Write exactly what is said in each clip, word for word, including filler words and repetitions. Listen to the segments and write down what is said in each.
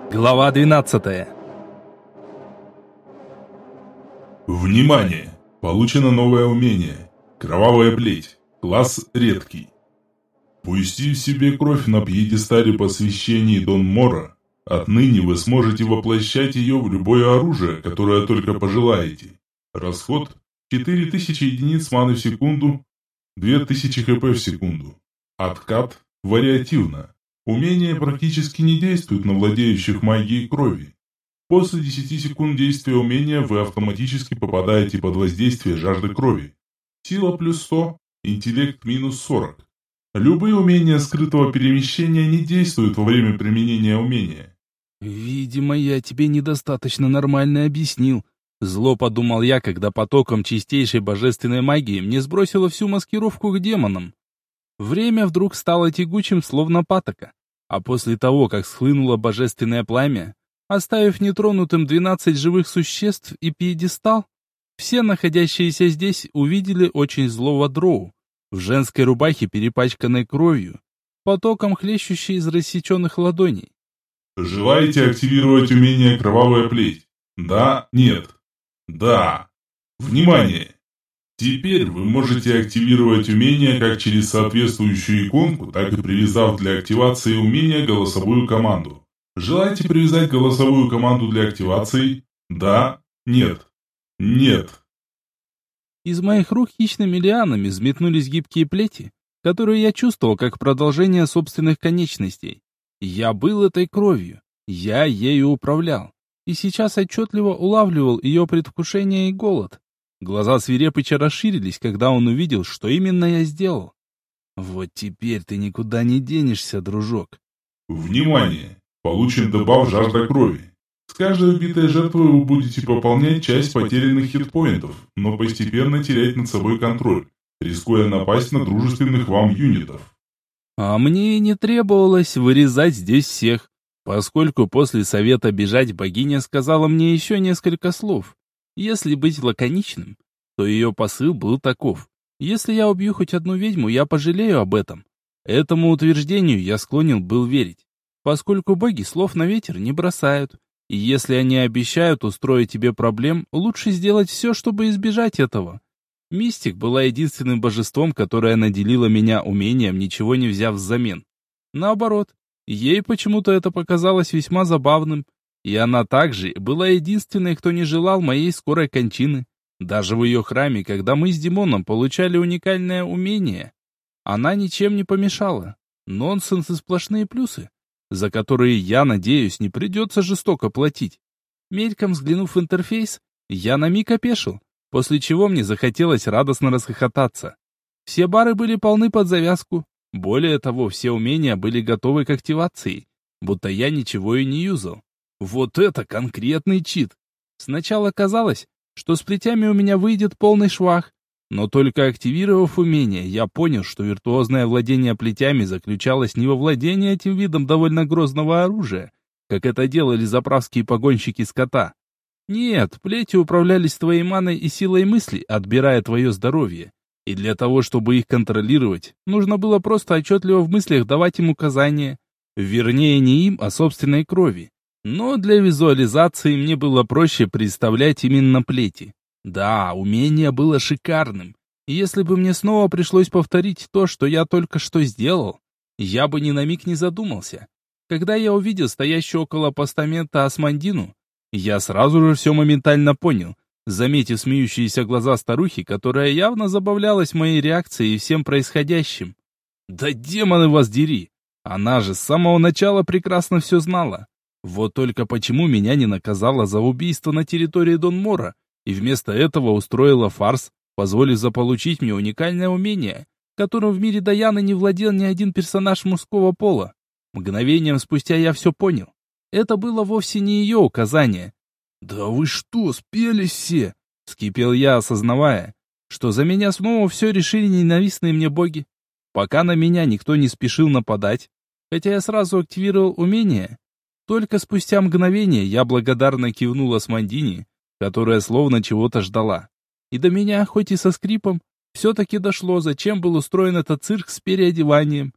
Глава двенадцатая. Внимание! Получено новое умение. Кровавая плеть. Класс редкий. Пустив себе кровь на пьедестале посвящений Дон Мора, отныне вы сможете воплощать ее в любое оружие, которое только пожелаете. Расход четыре тысячи единиц маны в секунду, две тысячи хп в секунду. Откат вариативно. Умение практически не действует на владеющих магией крови. После десяти секунд действия умения вы автоматически попадаете под воздействие жажды крови. Сила плюс сто, интеллект минус сорок. Любые умения скрытого перемещения не действуют во время применения умения. «Видимо, я тебе недостаточно нормально объяснил», — зло подумал я, когда потоком чистейшей божественной магии мне сбросило всю маскировку к демонам. Время вдруг стало тягучим, словно патока, а после того, как схлынуло божественное пламя, оставив нетронутым двенадцать живых существ и пьедестал, все находящиеся здесь увидели очень злого дроу, в женской рубахе, перепачканной кровью, потоком хлещущей из рассеченных ладоней. Желаете активировать умение «Кровавая плеть»? Да, нет. Да. Внимание! Теперь вы можете активировать умение как через соответствующую иконку, так и привязав для активации умения голосовую команду. Желаете привязать голосовую команду для активации? Да, нет. Нет. Из моих рук хищными лианами взметнулись гибкие плети, которые я чувствовал как продолжение собственных конечностей. Я был этой кровью, я ею управлял, и сейчас отчетливо улавливал ее предвкушение и голод. Глаза свирепыча расширились, когда он увидел, что именно я сделал. Вот теперь ты никуда не денешься, дружок. Внимание! Получен дебаф «Жажда крови». С каждой убитой жертвой вы будете пополнять часть потерянных хитпоинтов, но постепенно терять над собой контроль, рискуя напасть на дружественных вам юнитов. А мне и не требовалось вырезать здесь всех, поскольку после совета бежать богиня сказала мне еще несколько слов. Если быть лаконичным, то ее посыл был таков: если я убью хоть одну ведьму, я пожалею об этом. Этому утверждению я склонен был верить, поскольку боги слов на ветер не бросают, и если они обещают устроить тебе проблем, лучше сделать все, чтобы избежать этого. Мистик была единственным божеством, которое наделило меня умением, ничего не взяв взамен. Наоборот, ей почему-то это показалось весьма забавным, и она также была единственной, кто не желал моей скорой кончины. Даже в ее храме, когда мы с Димоном получали уникальное умение, она ничем не помешала. Нонсенс и сплошные плюсы, за которые, я надеюсь, не придется жестоко платить. Мельком взглянув в интерфейс, я на миг опешил, после чего мне захотелось радостно расхохотаться. Все бары были полны под завязку. Более того, все умения были готовы к активации, будто я ничего и не юзал. Вот это конкретный чит! Сначала казалось, что с плетями у меня выйдет полный швах, но только активировав умение, я понял, что виртуозное владение плетями заключалось не во владении этим видом довольно грозного оружия, как это делали заправские погонщики скота. Нет, плети управлялись твоей маной и силой мысли, отбирая твое здоровье. И для того, чтобы их контролировать, нужно было просто отчетливо в мыслях давать им указания. Вернее, не им, а собственной крови. Но для визуализации мне было проще представлять именно плети. Да, умение было шикарным. И если бы мне снова пришлось повторить то, что я только что сделал, я бы ни на миг не задумался. Когда я увидел стоящую около постамента Асмандину, я сразу же все моментально понял, заметив смеющиеся глаза старухи, которая явно забавлялась моей реакцией и всем происходящим. Да демоны вас дери! Она же с самого начала прекрасно все знала. Вот только почему меня не наказала за убийство на территории Дон Мора, и вместо этого устроила фарс, позволив заполучить мне уникальное умение, которым в мире Даяны не владел ни один персонаж мужского пола. Мгновением спустя я все понял. Это было вовсе не ее указание. «Да вы что, спелись все?» — вскипел я, осознавая, что за меня снова все решили ненавистные мне боги. Пока на меня никто не спешил нападать, хотя я сразу активировал умение, только спустя мгновение я благодарно кивнул Асмандине, которая словно чего-то ждала. И до меня, хоть и со скрипом, все-таки дошло, зачем был устроен этот цирк с переодеванием.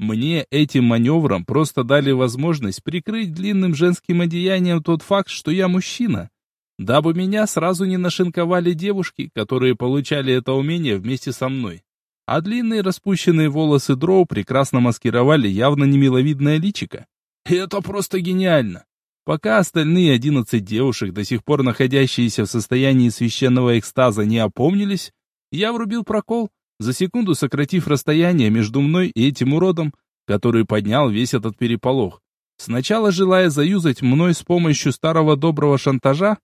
Мне этим маневром просто дали возможность прикрыть длинным женским одеянием тот факт, что я мужчина, дабы меня сразу не нашинковали девушки, которые получали это умение вместе со мной. А длинные распущенные волосы дроу прекрасно маскировали явно немиловидное личико. Это просто гениально. Пока остальные одиннадцать девушек, до сих пор находящиеся в состоянии священного экстаза, не опомнились, я врубил прокол, за секунду сократив расстояние между мной и этим уродом, который поднял весь этот переполох. Сначала желая заюзать мной с помощью старого доброго шантажа,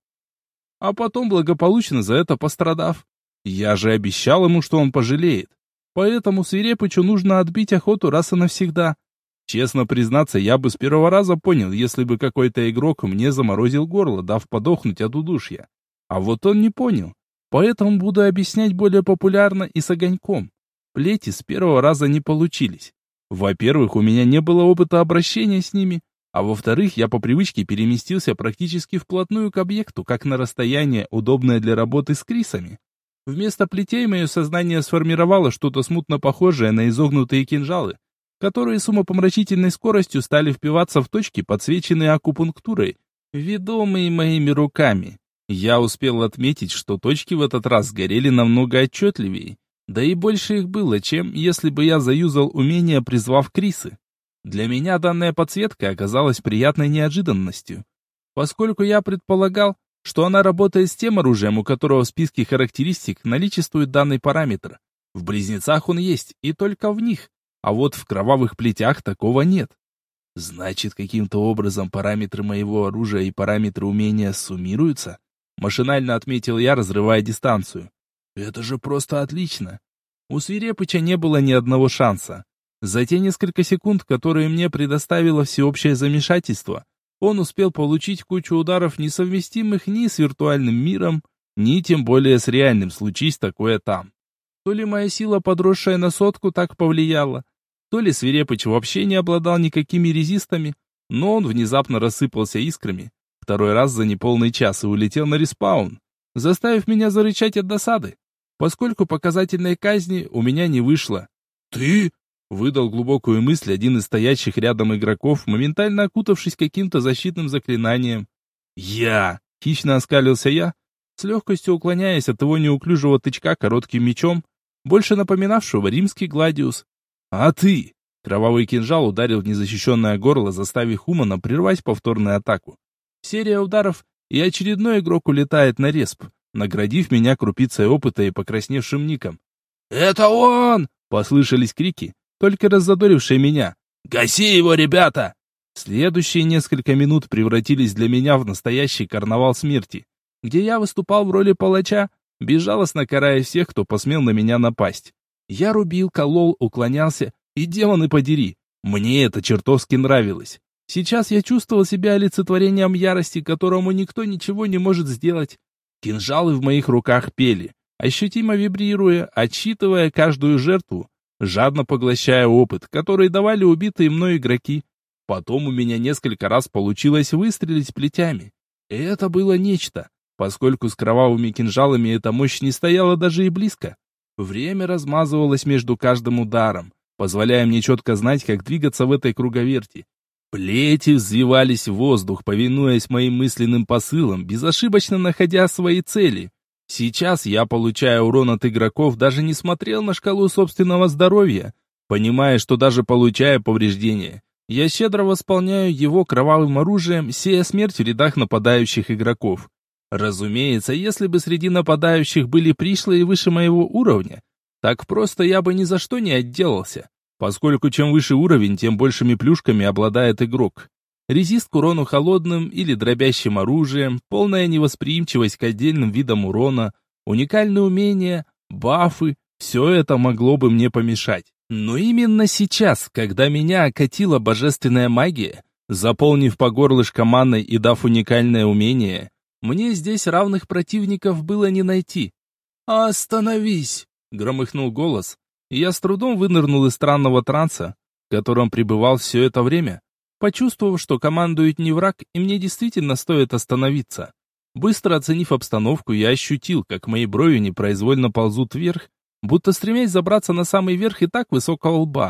а потом благополучно за это пострадав. Я же обещал ему, что он пожалеет. Поэтому Свирепычу нужно отбить охоту раз и навсегда. Честно признаться, я бы с первого раза понял, если бы какой-то игрок мне заморозил горло, дав подохнуть от удушья. А вот он не понял. Поэтому буду объяснять более популярно и с огоньком. Плети с первого раза не получились. Во-первых, у меня не было опыта обращения с ними, а во-вторых, я по привычке переместился практически вплотную к объекту, как на расстояние, удобное для работы с крисами. Вместо плетей мое сознание сформировало что-то смутно похожее на изогнутые кинжалы, которые с умопомрачительной скоростью стали впиваться в точки, подсвеченные акупунктурой, ведомые моими руками. Я успел отметить, что точки в этот раз сгорели намного отчетливее, да и больше их было, чем если бы я заюзал умение, призвав крисы. Для меня данная подсветка оказалась приятной неожиданностью, поскольку я предполагал, что она работает с тем оружием, у которого в списке характеристик наличествует данный параметр. В близнецах он есть, и только в них, а вот в кровавых плетях такого нет. Значит, каким-то образом параметры моего оружия и параметры умения суммируются? Машинально отметил я, разрывая дистанцию. Это же просто отлично. У Свирепыча не было ни одного шанса. За те несколько секунд, которые мне предоставило всеобщее замешательство, он успел получить кучу ударов, несовместимых ни с виртуальным миром, ни тем более с реальным, случись такое там. То ли моя сила, подросшая на сотку, так повлияла, то ли Свирепыч вообще не обладал никакими резистами, но он внезапно рассыпался искрами, второй раз за неполный час и улетел на респаун, заставив меня зарычать от досады, поскольку показательной казни у меня не вышло. «Ты?» — выдал глубокую мысль один из стоящих рядом игроков, моментально окутавшись каким-то защитным заклинанием. «Я!» — хищно оскалился я, с легкостью уклоняясь от его неуклюжего тычка коротким мечом, больше напоминавшего римский гладиус. «А ты?» — кровавый кинжал ударил в незащищенное горло, заставив Хумана прервать повторную атаку. Серия ударов, и очередной игрок улетает на респ, наградив меня крупицей опыта и покрасневшим ником. «Это он!» — послышались крики, только раззадорившие меня. «Гаси его, ребята!» Следующие несколько минут превратились для меня в настоящий карнавал смерти, где я выступал в роли палача, безжалостно карая всех, кто посмел на меня напасть. Я рубил, колол, уклонялся, и демоны подери, мне это чертовски нравилось. Сейчас я чувствовал себя олицетворением ярости, которому никто ничего не может сделать. Кинжалы в моих руках пели, ощутимо вибрируя, отсчитывая каждую жертву, жадно поглощая опыт, который давали убитые мной игроки. Потом у меня несколько раз получилось выстрелить плетями. И это было нечто, поскольку с кровавыми кинжалами эта мощь не стояла даже и близко. Время размазывалось между каждым ударом, позволяя мне четко знать, как двигаться в этой круговерти. Плети взвивались в воздух, повинуясь моим мысленным посылам, безошибочно находя свои цели. Сейчас я, получая урон от игроков, даже не смотрел на шкалу собственного здоровья, понимая, что даже получая повреждения, я щедро восполняю его кровавым оружием, сея смерть в рядах нападающих игроков. Разумеется, если бы среди нападающих были пришлые выше моего уровня, так просто я бы ни за что не отделался, поскольку чем выше уровень, тем большими плюшками обладает игрок. Резист к урону холодным или дробящим оружием, полная невосприимчивость к отдельным видам урона, уникальные умения, бафы – все это могло бы мне помешать. Но именно сейчас, когда меня окатила божественная магия, заполнив по горлышко манной и дав уникальное умение, мне здесь равных противников было не найти. «Остановись!» — громыхнул голос, и я с трудом вынырнул из странного транса, в котором пребывал все это время, почувствовав, что командует не враг, и мне действительно стоит остановиться. Быстро оценив обстановку, я ощутил, как мои брови непроизвольно ползут вверх, будто стремясь забраться на самый верх и так высокого лба.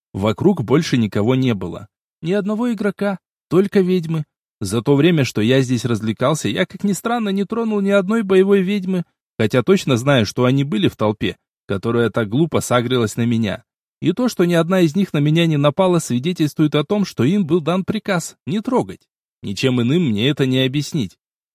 Вокруг больше никого не было. Ни одного игрока, только ведьмы. За то время, что я здесь развлекался, я, как ни странно, не тронул ни одной боевой ведьмы, хотя точно знаю, что они были в толпе, которая так глупо сагрилась на меня. И то, что ни одна из них на меня не напала, свидетельствует о том, что им был дан приказ не трогать. Ничем иным мне это не объяснить.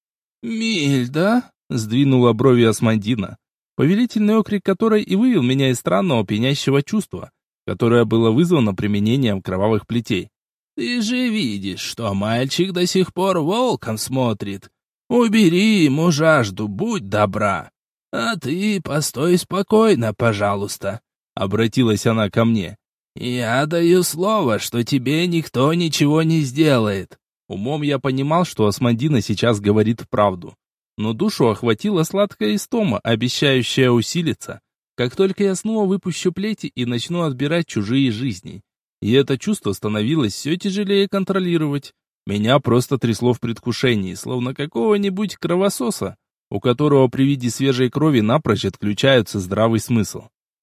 «Мильда?» — сдвинула брови Асмандина, повелительный окрик которой и вывел меня из странного пьянящего чувства, которое было вызвано применением кровавых плетей. «Ты же видишь, что мальчик до сих пор волком смотрит. Убери ему жажду, будь добра. А ты постой спокойно, пожалуйста», — обратилась она ко мне. «Я даю слово, что тебе никто ничего не сделает». Умом я понимал, что Асмандина сейчас говорит правду. Но душу охватила сладкая истома, обещающая усилиться, как только я снова выпущу плети и начну отбирать чужие жизни. И это чувство становилось все тяжелее контролировать. Меня просто трясло в предвкушении, словно какого-нибудь кровососа, у которого при виде свежей крови напрочь отключается здравый смысл.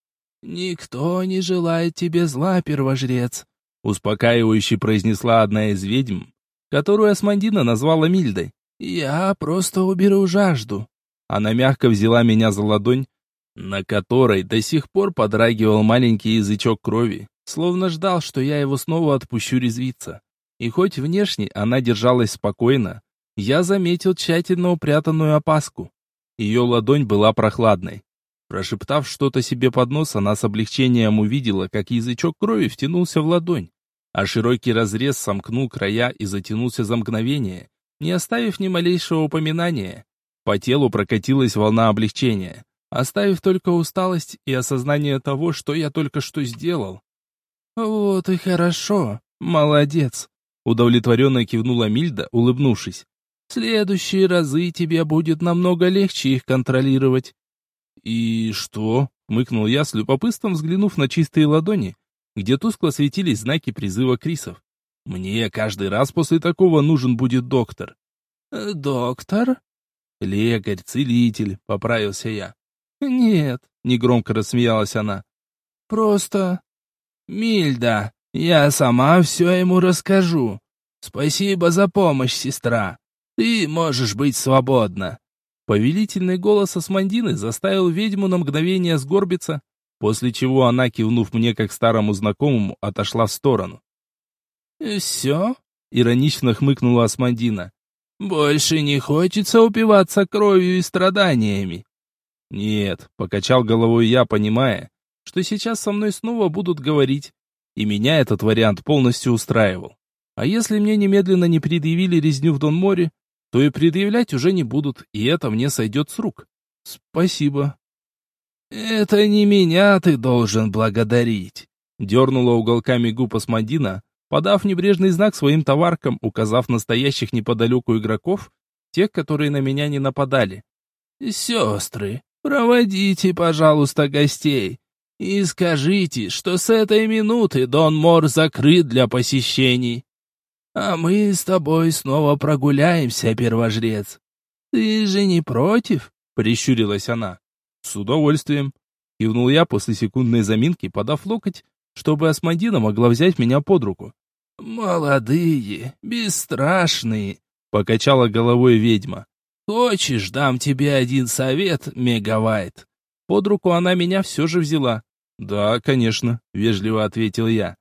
«Никто не желает тебе зла, первожрец», — успокаивающе произнесла одна из ведьм, которую Асмандина назвала Мильдой. «Я просто уберу жажду». Она мягко взяла меня за ладонь, на которой до сих пор подрагивал маленький язычок крови, словно ждал, что я его снова отпущу резвиться. И хоть внешне она держалась спокойно, я заметил тщательно упрятанную опаску. Ее ладонь была прохладной. Прошептав что-то себе под нос, она с облегчением увидела, как язычок крови втянулся в ладонь, а широкий разрез сомкнул края и затянулся за мгновение, не оставив ни малейшего упоминания. По телу прокатилась волна облегчения, оставив только усталость и осознание того, что я только что сделал. «Вот и хорошо, молодец», — удовлетворенно кивнула Мильда, улыбнувшись. «В следующие разы тебе будет намного легче их контролировать». «И что?» — хмыкнул я с любопытством, взглянув на чистые ладони, где тускло светились знаки призыва крисов. «Мне каждый раз после такого нужен будет доктор». «Доктор?» «Лекарь, целитель», — поправился я. «Нет», — негромко рассмеялась она. «Просто...» «Мильда, я сама все ему расскажу. Спасибо за помощь, сестра. Ты можешь быть свободна». Повелительный голос Асмандины заставил ведьму на мгновение сгорбиться, после чего она, кивнув мне как старому знакомому, отошла в сторону. «Все?» — иронично хмыкнула Асмандина. «Больше не хочется упиваться кровью и страданиями». «Нет», — покачал головой я, понимая, что сейчас со мной снова будут говорить, и меня этот вариант полностью устраивал. А если мне немедленно не предъявили резню в Донморе, то и предъявлять уже не будут, и это мне сойдет с рук. Спасибо. «Это не меня ты должен благодарить», — дернула уголками губ Асмандина, подав небрежный знак своим товаркам, указав настоящих неподалеку игроков, тех, которые на меня не нападали. «Сестры, проводите, пожалуйста, гостей, и скажите, что с этой минуты Дон Мор закрыт для посещений. А мы с тобой снова прогуляемся, первожрец. Ты же не против?» — прищурилась она. «С удовольствием», — кивнул я после секундной заминки, подав локоть, чтобы Асмандина могла взять меня под руку. «Молодые, бесстрашные», — покачала головой ведьма. «Хочешь, дам тебе один совет, Мегавайт?» Под руку она меня все же взяла. «Да, конечно», — вежливо ответил я.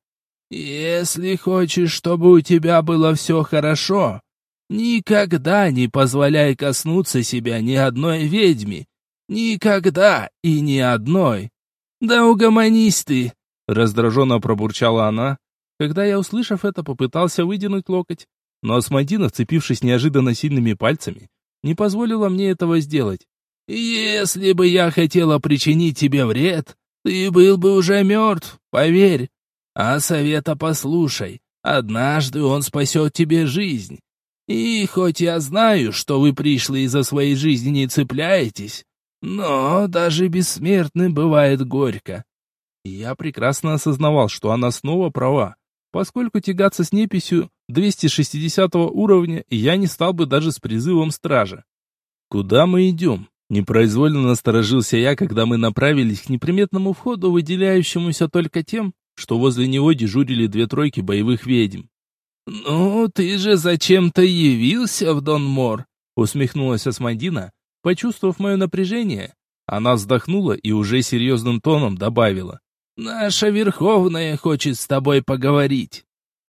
«Если хочешь, чтобы у тебя было все хорошо, никогда не позволяй коснуться себя ни одной ведьме. Никогда и ни одной. Да угомонись ты!» Раздраженно пробурчала она, когда я, услышав это, попытался вытянуть локоть, но Асмандина, вцепившись неожиданно сильными пальцами, не позволила мне этого сделать. «Если бы я хотела причинить тебе вред, ты был бы уже мертв, поверь. А совета послушай, однажды он спасет тебе жизнь. И хоть я знаю, что вы пришлые за своей жизни не цепляетесь, но даже бессмертным бывает горько». И я прекрасно осознавал, что она снова права, поскольку тягаться с неписью двести шестидесятого уровня я не стал бы даже с призывом стража. «Куда мы идем?» Непроизвольно насторожился я, когда мы направились к неприметному входу, выделяющемуся только тем, что возле него дежурили две тройки боевых ведьм. «Ну, ты же зачем-то явился в Донмор?» усмехнулась Асмодина, почувствовав мое напряжение. Она вздохнула и уже серьезным тоном добавила. «Наша Верховная хочет с тобой поговорить».